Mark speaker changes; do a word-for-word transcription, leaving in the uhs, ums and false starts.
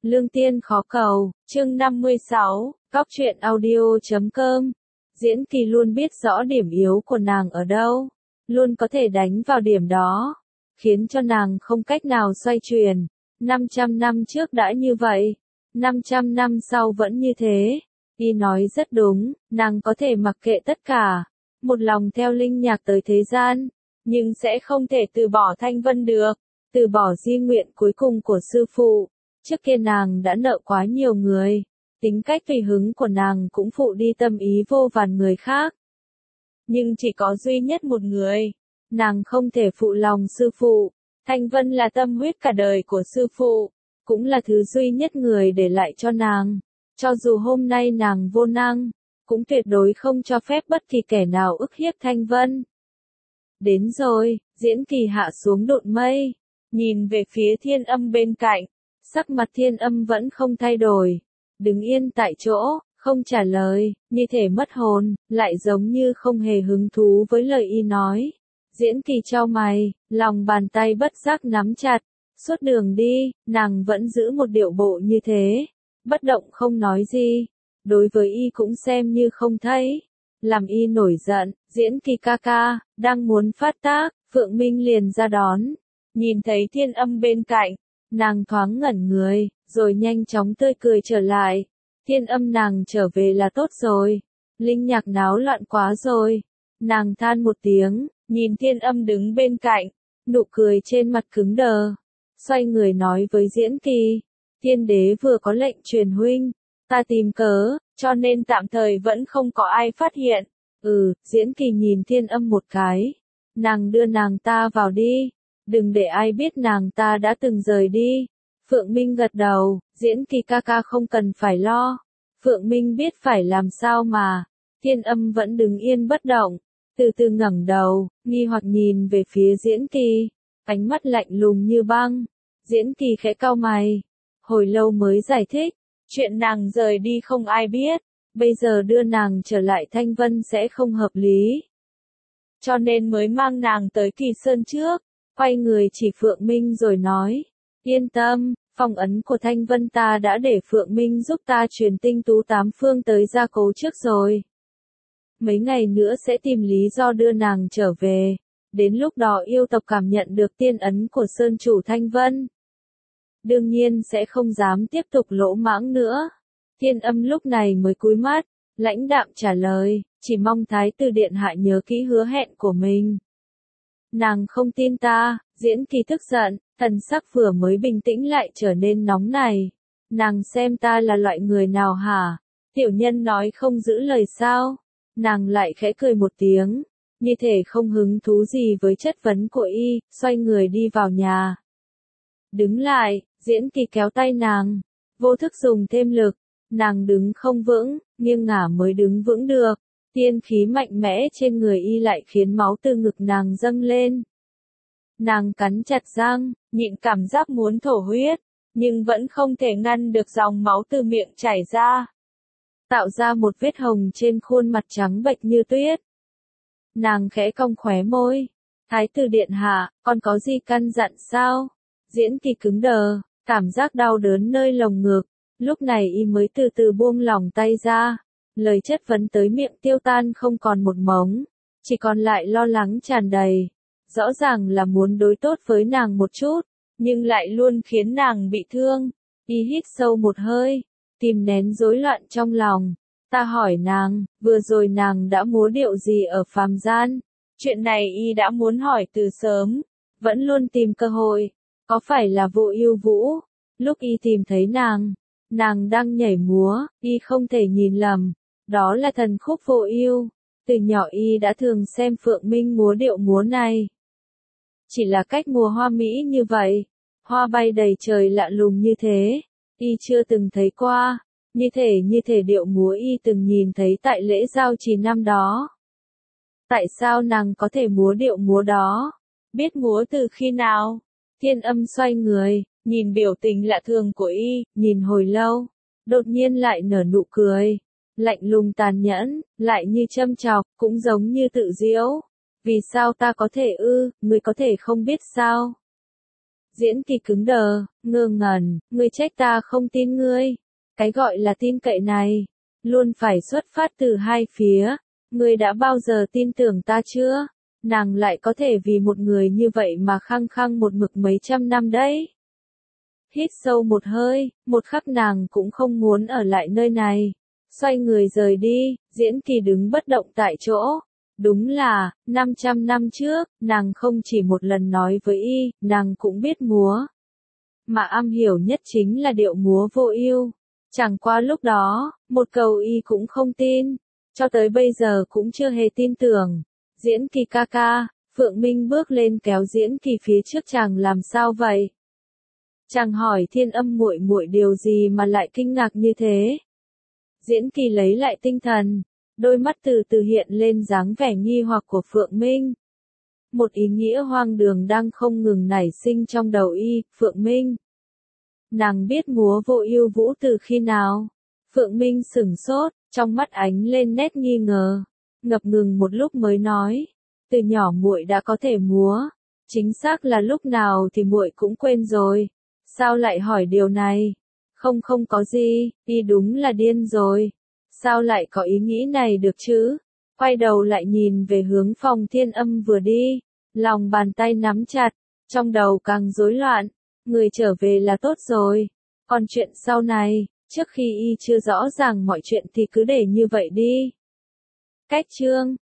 Speaker 1: Lương tiên khó cầu, chương năm mươi sáu, Cóc truyện audio chấm com. Diễn Kỳ luôn biết rõ điểm yếu của nàng ở đâu, luôn có thể đánh vào điểm đó, khiến cho nàng không cách nào xoay chuyển. năm trăm năm trước đã như vậy, năm trăm năm sau vẫn như thế. Y nói rất đúng, nàng có thể mặc kệ tất cả, một lòng theo linh nhạc tới thế gian, nhưng sẽ không thể từ bỏ Thanh Vân được, từ bỏ di nguyện cuối cùng của sư phụ. Trước kia nàng đã nợ quá nhiều người, tính cách tùy hứng của nàng cũng phụ đi tâm ý vô vàn người khác. Nhưng chỉ có duy nhất một người, nàng không thể phụ lòng sư phụ. Thanh Vân là tâm huyết cả đời của sư phụ, cũng là thứ duy nhất người để lại cho nàng. Cho dù hôm nay nàng vô năng, cũng tuyệt đối không cho phép bất kỳ kẻ nào ức hiếp Thanh Vân. Đến rồi, Diễn Kỳ hạ xuống độn mây, nhìn về phía Thiên Âm bên cạnh, sắc mặt Thiên Âm vẫn không thay đổi, đứng yên tại chỗ, không trả lời, như thể mất hồn, lại giống như không hề hứng thú với lời y nói. Diễn Kỳ chau mày, lòng bàn tay bất giác nắm chặt, suốt đường đi, nàng vẫn giữ một điệu bộ như thế, bất động không nói gì, đối với y cũng xem như không thấy. Làm y nổi giận, Diễn Kỳ ca ca, đang muốn phát tác, Phượng Minh liền ra đón, nhìn thấy Thiên Âm bên cạnh, nàng thoáng ngẩn người, rồi nhanh chóng tươi cười trở lại. Thiên Âm nàng trở về là tốt rồi, linh nhạc náo loạn quá rồi. Nàng than một tiếng, nhìn Thiên Âm đứng bên cạnh, nụ cười trên mặt cứng đờ, xoay người nói với Diễn Kỳ, Thiên đế vừa có lệnh truyền huynh, ta tìm cớ, cho nên tạm thời vẫn không có ai phát hiện. Ừ, Diễn Kỳ nhìn Thiên Âm một cái, nàng đưa nàng ta vào đi, đừng để ai biết nàng ta đã từng rời đi. Phượng Minh gật đầu, Diễn Kỳ ca ca không cần phải lo. Phượng Minh biết phải làm sao mà. Thiên Âm vẫn đứng yên bất động, từ từ ngẩng đầu, nghi hoặc nhìn về phía Diễn Kỳ, ánh mắt lạnh lùng như băng. Diễn Kỳ khẽ cau mày, hồi lâu mới giải thích, chuyện nàng rời đi không ai biết, bây giờ đưa nàng trở lại Thanh Vân sẽ không hợp lý. Cho nên mới mang nàng tới Kỳ Sơn trước, quay người chỉ Phượng Minh rồi nói, yên tâm, phong ấn của Thanh Vân ta đã để Phượng Minh giúp ta truyền tinh tú tám phương tới gia cố trước rồi. Mấy ngày nữa sẽ tìm lý do đưa nàng trở về, đến lúc đó yêu tộc cảm nhận được tiên ấn của Sơn chủ Thanh Vân, đương nhiên sẽ không dám tiếp tục lỗ mãng nữa. Thiên Âm lúc này mới cúi mắt, lãnh đạm trả lời, chỉ mong Thái tử điện hạ nhớ kỹ hứa hẹn của mình. Nàng không tin ta. Diễn Kỳ tức giận, thần sắc vừa mới bình tĩnh lại trở nên nóng này. Nàng xem ta là loại người nào hả? Tiểu nhân nói không giữ lời sao? Nàng lại khẽ cười một tiếng, như thể không hứng thú gì với chất vấn của y, xoay người đi vào nhà. Đứng lại, Diễn Kỳ kéo tay nàng, vô thức dùng thêm lực, nàng đứng không vững, nghiêng ngả mới đứng vững được. Tiên khí mạnh mẽ trên người y lại khiến máu từ ngực nàng dâng lên. Nàng cắn chặt răng, nhịn cảm giác muốn thổ huyết, nhưng vẫn không thể ngăn được dòng máu từ miệng chảy ra, tạo ra một vết hồng trên khuôn mặt trắng bệch như tuyết. Nàng khẽ cong khóe môi, Thái tử điện hạ, còn có gì căn dặn sao? Diễn Kỳ cứng đờ, cảm giác đau đớn nơi lồng ngực, lúc này y mới từ từ buông lỏng tay ra, lời chất vấn tới miệng tiêu tan không còn một mống, chỉ còn lại lo lắng tràn đầy. Rõ ràng là muốn đối tốt với nàng một chút, nhưng lại luôn khiến nàng bị thương. Y hít sâu một hơi, kìm nén rối loạn trong lòng. Ta hỏi nàng, vừa rồi nàng đã múa điệu gì ở phàm gian? Chuyện này y đã muốn hỏi từ sớm, vẫn luôn tìm cơ hội. Có phải là Vô Ưu Vũ? Lúc y tìm thấy nàng, nàng đang nhảy múa, y không thể nhìn lầm. Đó là thần khúc Vô Ưu. Từ nhỏ y đã thường xem Phượng Minh múa điệu múa này. Chỉ là cách múa hoa mỹ như vậy, hoa bay đầy trời lạ lùng như thế, y chưa từng thấy qua, như thể như thể điệu múa y từng nhìn thấy tại lễ giao trì năm đó. Tại sao nàng có thể múa điệu múa đó? Biết múa từ khi nào? Thiên Âm xoay người, nhìn biểu tình lạ thường của y, nhìn hồi lâu, đột nhiên lại nở nụ cười, lạnh lùng tàn nhẫn, lại như châm chọc, cũng giống như tự giễu. Vì sao ta có thể ư, ngươi có thể không biết sao? Diễn Kỳ cứng đờ, ngơ ngẩn, ngươi trách ta không tin ngươi. Cái gọi là tin cậy này, luôn phải xuất phát từ hai phía. Ngươi đã bao giờ tin tưởng ta chưa? Nàng lại có thể vì một người như vậy mà khăng khăng một mực mấy trăm năm đấy. Hít sâu một hơi, một khắc nàng cũng không muốn ở lại nơi này. Xoay người rời đi, Diễn Kỳ đứng bất động tại chỗ. Đúng là, năm trăm năm trước, nàng không chỉ một lần nói với y, nàng cũng biết múa. Mà am hiểu nhất chính là điệu múa Vô Ưu. Chẳng qua lúc đó, một câu y cũng không tin. Cho tới bây giờ cũng chưa hề tin tưởng. Diễn Kỳ ca ca, Phượng Minh bước lên kéo Diễn Kỳ phía trước chàng làm sao vậy? Chàng hỏi Thiên Âm muội muội điều gì mà lại kinh ngạc như thế? Diễn Kỳ lấy lại tinh thần, đôi mắt từ từ hiện lên dáng vẻ nghi hoặc của Phượng Minh. Một ý nghĩa hoang đường đang không ngừng nảy sinh trong đầu y, Phượng Minh. Nàng biết múa Vô Ưu vũ từ khi nào? Phượng Minh sửng sốt, trong mắt ánh lên nét nghi ngờ, ngập ngừng một lúc mới nói, từ nhỏ muội đã có thể múa, chính xác là lúc nào thì muội cũng quên rồi. Sao lại hỏi điều này? Không không có gì, y đúng là điên rồi. Sao lại có ý nghĩ này được chứ? Quay đầu lại nhìn về hướng phòng Thiên Âm vừa đi, lòng bàn tay nắm chặt, trong đầu càng rối loạn. Người trở về là tốt rồi, còn chuyện sau này, trước khi y chưa rõ ràng mọi chuyện thì cứ để như vậy đi. Cách chương